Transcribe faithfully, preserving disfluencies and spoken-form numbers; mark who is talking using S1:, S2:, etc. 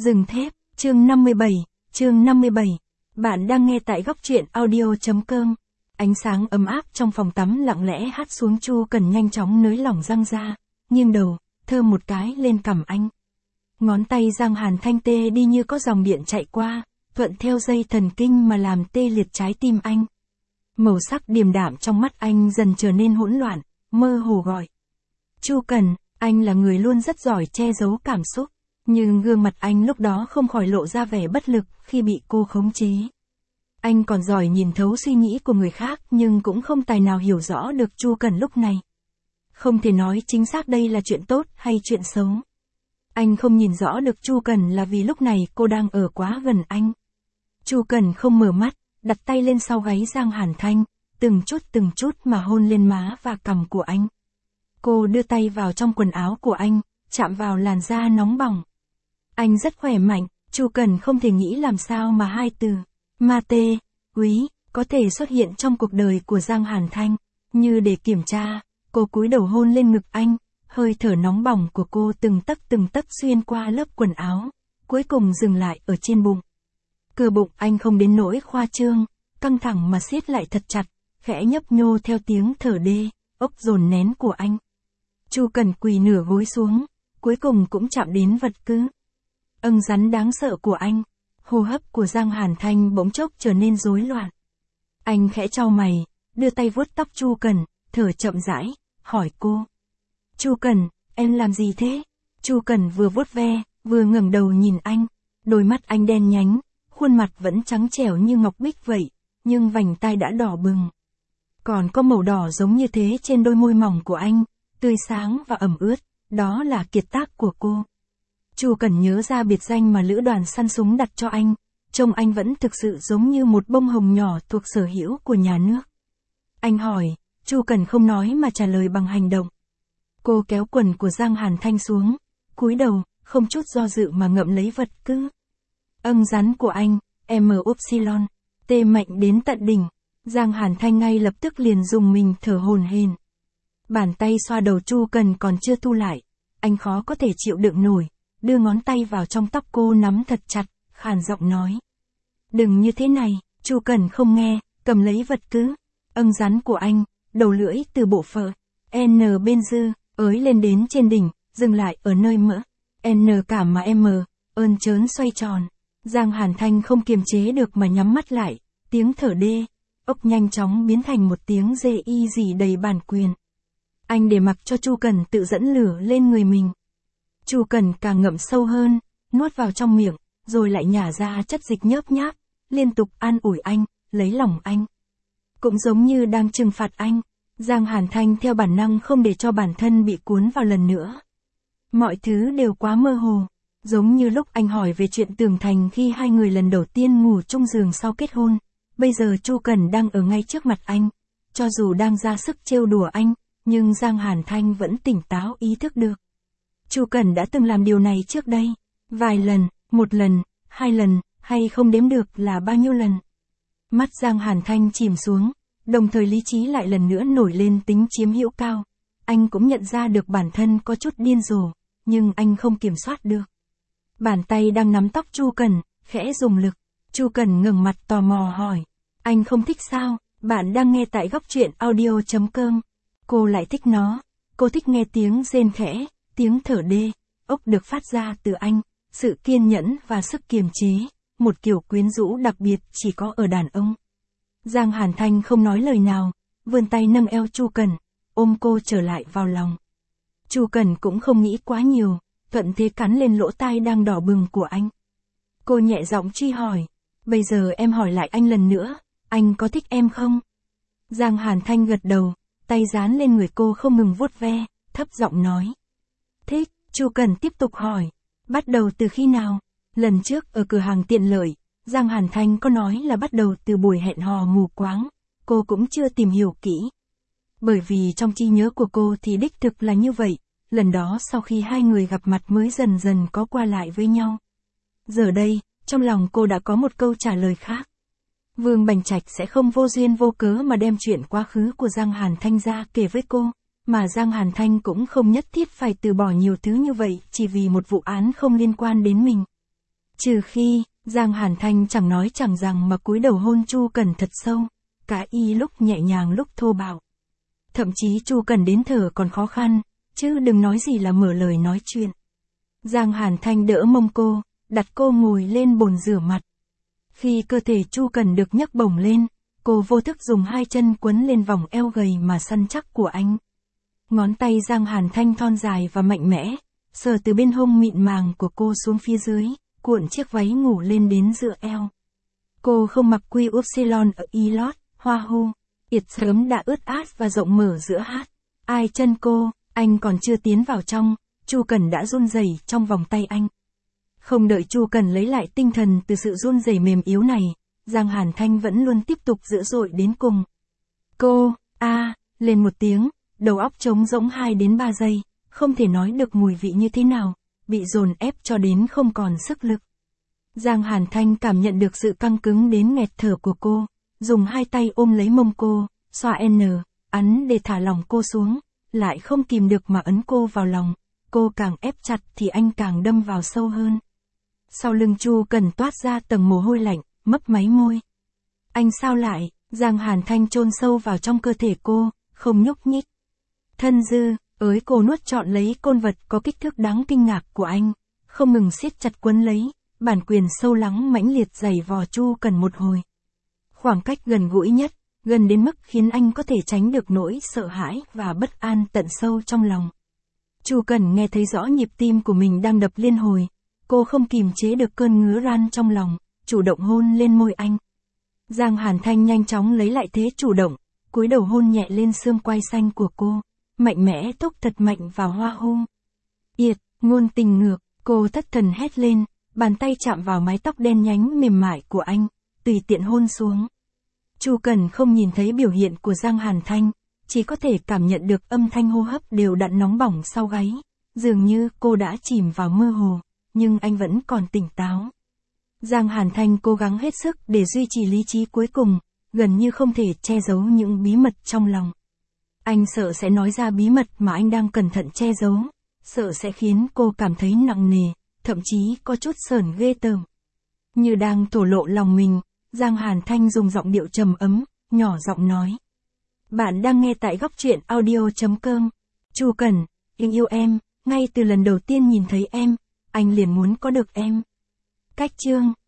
S1: Rừng thép, chương năm mươi bảy, chương năm mươi bảy. Bạn đang nghe tại góc truyện audio.com. Ánh sáng ấm áp trong phòng tắm lặng lẽ hát xuống. Chu Cần nhanh chóng nới lỏng răng ra, nghiêng đầu, thơm một cái lên cằm anh. Ngón tay Giang Hàn Thanh tê đi như có dòng điện chạy qua, thuận theo dây thần kinh mà làm tê liệt trái tim anh. Màu sắc điềm đạm trong mắt anh dần trở nên hỗn loạn, mơ hồ gọi. Chu Cần, anh là người luôn rất giỏi che giấu cảm xúc, nhưng gương mặt anh lúc đó không khỏi lộ ra vẻ bất lực khi bị cô khống chế. Anh còn giỏi nhìn thấu suy nghĩ của người khác nhưng cũng không tài nào hiểu rõ được Chu Cần lúc này. Không thể nói chính xác đây là chuyện tốt hay chuyện xấu. Anh không nhìn rõ được Chu Cần là vì lúc này cô đang ở quá gần anh. Chu Cần không mở mắt, đặt tay lên sau gáy Giang Hàn Thanh, từng chút từng chút mà hôn lên má và cằm của anh. Cô đưa tay vào trong quần áo của anh, chạm vào làn da nóng bỏng. Anh rất khỏe mạnh, Chu Cần không thể nghĩ làm sao mà hai từ ma tê, quý, có thể xuất hiện trong cuộc đời của Giang Hàn Thanh. Như để kiểm tra, cô cúi đầu hôn lên ngực anh, hơi thở nóng bỏng của cô từng tấc từng tấc xuyên qua lớp quần áo, cuối cùng dừng lại ở trên bụng. Cơ bụng anh không đến nỗi khoa trương, căng thẳng mà siết lại thật chặt, khẽ nhấp nhô theo tiếng thở đê, ốc dồn nén của anh. Chu Cần quỳ nửa gối xuống, cuối cùng cũng chạm đến vật cứ âng rắn đáng sợ của anh. Hô hấp của Giang Hàn Thanh bỗng chốc trở nên rối loạn. Anh khẽ chau mày, đưa tay vuốt tóc Chu Cần, thở chậm rãi, hỏi cô. Chu Cần, em làm gì thế? Chu Cần vừa vuốt ve, vừa ngẩng đầu nhìn anh. Đôi mắt anh đen nhánh, khuôn mặt vẫn trắng trẻo như ngọc bích vậy, nhưng vành tai đã đỏ bừng. Còn có màu đỏ giống như thế trên đôi môi mỏng của anh, tươi sáng và ẩm ướt, đó là kiệt tác của cô. Chu Cần nhớ ra biệt danh mà lữ đoàn săn súng đặt cho anh, trông anh vẫn thực sự giống như một bông hồng nhỏ thuộc sở hữu của nhà nước. Anh hỏi, Chu Cần không nói mà trả lời bằng hành động. Cô kéo quần của Giang Hàn Thanh xuống, cúi đầu, không chút do dự mà ngậm lấy vật cứ âng rắn của anh, M Upsilon, T mạnh đến tận đỉnh. Giang Hàn Thanh ngay lập tức liền dùng mình thở hổn hển. Bàn tay xoa đầu Chu Cần còn chưa thu lại, anh khó có thể chịu đựng nổi, đưa ngón tay vào trong tóc cô nắm thật chặt, khàn giọng nói. Đừng như thế này. Chu Cần không nghe, cầm lấy vật cứ âng rắn của anh, đầu lưỡi từ bộ phận N bên dư, ới lên đến trên đỉnh, dừng lại ở nơi mỡ N cả mà M, ơn trớn xoay tròn. Giang Hàn Thanh không kiềm chế được mà nhắm mắt lại, tiếng thở đê, ốc nhanh chóng biến thành một tiếng dê y dì đầy bản quyền. Anh để mặc cho Chu Cần tự dẫn lửa lên người mình. Chu Cần càng ngậm sâu hơn, nuốt vào trong miệng, rồi lại nhả ra chất dịch nhớp nháp, liên tục an ủi anh, lấy lòng anh. Cũng giống như đang trừng phạt anh, Giang Hàn Thanh theo bản năng không để cho bản thân bị cuốn vào lần nữa. Mọi thứ đều quá mơ hồ, giống như lúc anh hỏi về chuyện tường thành khi hai người lần đầu tiên ngủ chung giường sau kết hôn. Bây giờ Chu Cần đang ở ngay trước mặt anh, cho dù đang ra sức trêu đùa anh, nhưng Giang Hàn Thanh vẫn tỉnh táo ý thức được. Chu Cần đã từng làm điều này trước đây, vài lần, một lần, hai lần, hay không đếm được là bao nhiêu lần. Mắt Giang Hàn Thanh chìm xuống, đồng thời lý trí lại lần nữa nổi lên tính chiếm hữu cao. Anh cũng nhận ra được bản thân có chút điên rồ, nhưng anh không kiểm soát được. Bàn tay đang nắm tóc Chu Cần, khẽ dùng lực. Chu Cần ngẩng mặt tò mò hỏi, anh không thích sao? Bạn đang nghe tại góc truyện audio.com. Cô lại thích nó, cô thích nghe tiếng rên khẽ, tiếng thở đê, ốc được phát ra từ anh, sự kiên nhẫn và sức kiềm chế, một kiểu quyến rũ đặc biệt chỉ có ở đàn ông. Giang Hàn Thanh không nói lời nào, vươn tay nâng eo Chu Cần, ôm cô trở lại vào lòng. Chu Cần cũng không nghĩ quá nhiều, thuận thế cắn lên lỗ tai đang đỏ bừng của anh. Cô nhẹ giọng truy hỏi, bây giờ em hỏi lại anh lần nữa, anh có thích em không? Giang Hàn Thanh gật đầu, tay dán lên người cô không ngừng vuốt ve, thấp giọng nói. Thích. Chu Cần tiếp tục hỏi, bắt đầu từ khi nào? Lần trước ở cửa hàng tiện lợi, Giang Hàn Thanh có nói là bắt đầu từ buổi hẹn hò mù quáng, cô cũng chưa tìm hiểu kỹ. Bởi vì trong trí nhớ của cô thì đích thực là như vậy, lần đó sau khi hai người gặp mặt mới dần dần có qua lại với nhau. Giờ đây, trong lòng cô đã có một câu trả lời khác. Vương Bành Trạch sẽ không vô duyên vô cớ mà đem chuyện quá khứ của Giang Hàn Thanh ra kể với cô, mà Giang Hàn Thanh cũng không nhất thiết phải từ bỏ nhiều thứ như vậy chỉ vì một vụ án không liên quan đến mình. Trừ khi, Giang Hàn Thanh chẳng nói chẳng rằng mà cúi đầu hôn Chu Cần thật sâu, cả y lúc nhẹ nhàng lúc thô bạo. Thậm chí Chu Cần đến thở còn khó khăn, chứ đừng nói gì là mở lời nói chuyện. Giang Hàn Thanh đỡ mông cô, đặt cô ngồi lên bồn rửa mặt. Khi cơ thể Chu Cần được nhấc bổng lên, cô vô thức dùng hai chân quấn lên vòng eo gầy mà săn chắc của anh. Ngón tay Giang Hàn Thanh thon dài và mạnh mẽ, sờ từ bên hông mịn màng của cô xuống phía dưới, cuộn chiếc váy ngủ lên đến giữa eo. Cô không mặc quy upsilon ở Elot, hoa hu, yệt sớm đã ướt át và rộng mở giữa hát. Ai chân cô, anh còn chưa tiến vào trong, Chu Cần đã run rẩy trong vòng tay anh. Không đợi Chu Cần lấy lại tinh thần từ sự run rẩy mềm yếu này, Giang Hàn Thanh vẫn luôn tiếp tục dữ dội đến cùng. Cô, a, à, lên một tiếng, đầu óc trống rỗng hai đến ba giây, không thể nói được mùi vị như thế nào, bị dồn ép cho đến không còn sức lực. Giang Hàn Thanh cảm nhận được sự căng cứng đến nghẹt thở của cô, dùng hai tay ôm lấy mông cô, xoa n, ấn để thả lỏng cô xuống, lại không kìm được mà ấn cô vào lòng. Cô càng ép chặt thì anh càng đâm vào sâu hơn. Sau lưng Chu Cần toát ra tầng mồ hôi lạnh, mấp máy môi. Anh sao lại? Giang Hàn Thanh chôn sâu vào trong cơ thể cô, không nhúc nhích. Thân dư, ới cô nuốt trọn lấy côn vật có kích thước đáng kinh ngạc của anh, không ngừng siết chặt quấn lấy, bản quyền sâu lắng mãnh liệt giày vò Chu Cần một hồi. Khoảng cách gần gũi nhất, gần đến mức khiến anh có thể tránh được nỗi sợ hãi và bất an tận sâu trong lòng. Chu Cần nghe thấy rõ nhịp tim của mình đang đập liên hồi, cô không kìm chế được cơn ngứa ran trong lòng, chủ động hôn lên môi anh. Giang Hàn Thanh nhanh chóng lấy lại thế chủ động, cúi đầu hôn nhẹ lên xương quai xanh của cô, mạnh mẽ thúc thật mạnh vào hoa hung. Yệt, ngôn tình ngược, cô thất thần hét lên, bàn tay chạm vào mái tóc đen nhánh mềm mại của anh, tùy tiện hôn xuống. Chu Cần không nhìn thấy biểu hiện của Giang Hàn Thanh, chỉ có thể cảm nhận được âm thanh hô hấp đều đặn nóng bỏng sau gáy, dường như cô đã chìm vào mơ hồ, nhưng anh vẫn còn tỉnh táo. Giang Hàn Thanh cố gắng hết sức để duy trì lý trí cuối cùng, gần như không thể che giấu những bí mật trong lòng. Anh sợ sẽ nói ra bí mật mà anh đang cẩn thận che giấu, sợ sẽ khiến cô cảm thấy nặng nề, thậm chí có chút sởn ghê tởm. Như đang thổ lộ lòng mình, Giang Hàn Thanh dùng giọng điệu trầm ấm, nhỏ giọng nói. Bạn đang nghe tại góc truyện audio chấm com. Chu Cần, anh yêu em, ngay từ lần đầu tiên nhìn thấy em, anh liền muốn có được em. Cách chương